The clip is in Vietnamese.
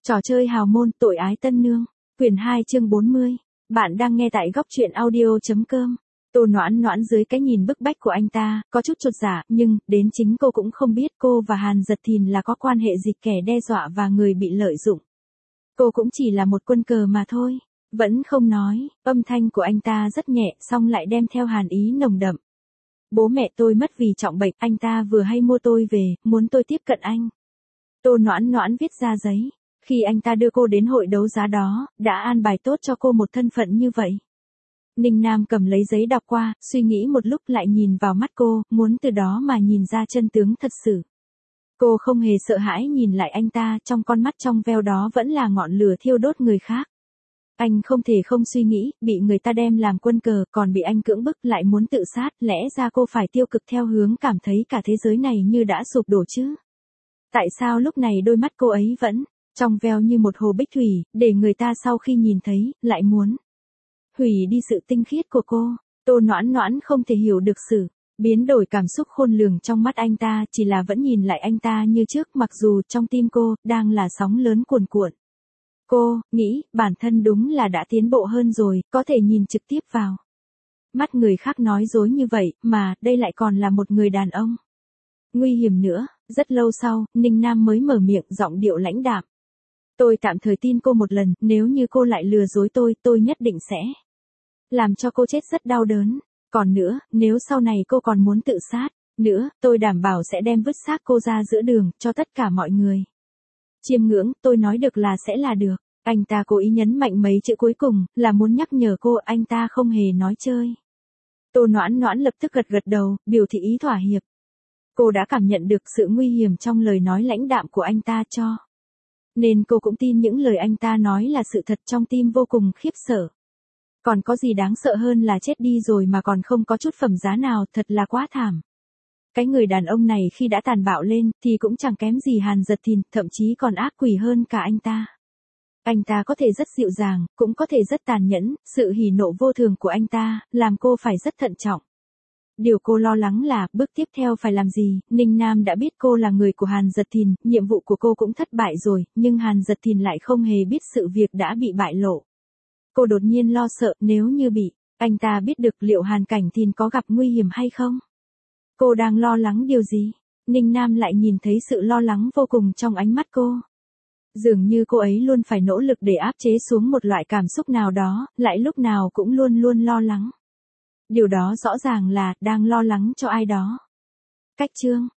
Trò chơi hào môn tội ái tân nương. Quyển 2 chương 40. Bạn đang nghe tại góc truyện audio.com. Tô Noãn Noãn dưới cái nhìn bức bách của anh ta, có chút chột dạ, nhưng, đến chính cô cũng không biết cô và Hàn Dật Thìn là có quan hệ gì, kẻ đe dọa và người bị lợi dụng. Cô cũng chỉ là một quân cờ mà thôi. Vẫn không nói, âm thanh của anh ta rất nhẹ, song lại đem theo hàn ý nồng đậm. Bố mẹ tôi mất vì trọng bệnh, anh ta vừa hay mua tôi về, muốn tôi tiếp cận anh. Tô Noãn Noãn viết ra giấy. Khi anh ta đưa cô đến hội đấu giá đó, đã an bài tốt cho cô một thân phận như vậy. Ninh Nam cầm lấy giấy đọc qua, suy nghĩ một lúc lại nhìn vào mắt cô, muốn từ đó mà nhìn ra chân tướng thật sự. Cô không hề sợ hãi nhìn lại anh ta, trong con mắt trong veo đó vẫn là ngọn lửa thiêu đốt người khác. Anh không thể không suy nghĩ, bị người ta đem làm quân cờ, còn bị anh cưỡng bức lại muốn tự sát, lẽ ra cô phải tiêu cực theo hướng cảm thấy cả thế giới này như đã sụp đổ chứ. Tại sao lúc này đôi mắt cô ấy vẫn trong veo như một hồ bích thủy, để người ta sau khi nhìn thấy, lại muốn hủy đi sự tinh khiết của cô. Tô Noãn Noãn không thể hiểu được sự biến đổi cảm xúc khôn lường trong mắt anh ta, chỉ là vẫn nhìn lại anh ta như trước, mặc dù trong tim cô đang là sóng lớn cuồn cuộn. Cô nghĩ bản thân đúng là đã tiến bộ hơn rồi, có thể nhìn trực tiếp vào mắt người khác nói dối như vậy, mà đây lại còn là một người đàn ông. Nguy hiểm nữa. Rất lâu sau, Ninh Nam mới mở miệng, giọng điệu lãnh đạm. Tôi tạm thời tin cô một lần, nếu như cô lại lừa dối tôi nhất định sẽ làm cho cô chết rất đau đớn. Còn nữa, nếu sau này cô còn muốn tự sát nữa, tôi đảm bảo sẽ đem vứt xác cô ra giữa đường, cho tất cả mọi người chiêm ngưỡng. Tôi nói được là sẽ là được. Anh ta cố ý nhấn mạnh mấy chữ cuối cùng, là muốn nhắc nhở cô, anh ta không hề nói chơi. Tô Noãn Noãn lập tức gật đầu, biểu thị ý thỏa hiệp. Cô đã cảm nhận được sự nguy hiểm trong lời nói lãnh đạm của anh ta cho nên cô cũng tin những lời anh ta nói là sự thật, trong tim vô cùng khiếp sợ. Còn có gì đáng sợ hơn là chết đi rồi mà còn không có chút phẩm giá nào, thật là quá thảm. Cái người đàn ông này khi đã tàn bạo lên, thì cũng chẳng kém gì Hàn Dật Thìn, thậm chí còn ác quỷ hơn cả anh ta. Anh ta có thể rất dịu dàng, cũng có thể rất tàn nhẫn, sự hỉ nộ vô thường của anh ta, làm cô phải rất thận trọng. Điều cô lo lắng là, bước tiếp theo phải làm gì. Ninh Nam đã biết cô là người của Hàn Dật Thìn, nhiệm vụ của cô cũng thất bại rồi, nhưng Hàn Dật Thìn lại không hề biết sự việc đã bị bại lộ. Cô đột nhiên lo sợ, nếu như bị anh ta biết được, liệu Hàn Cảnh Thìn có gặp nguy hiểm hay không? Cô đang lo lắng điều gì? Ninh Nam lại nhìn thấy sự lo lắng vô cùng trong ánh mắt cô. Dường như cô ấy luôn phải nỗ lực để áp chế xuống một loại cảm xúc nào đó, lại lúc nào cũng luôn luôn lo lắng. Điều đó rõ ràng là đang lo lắng cho ai đó. Cách chương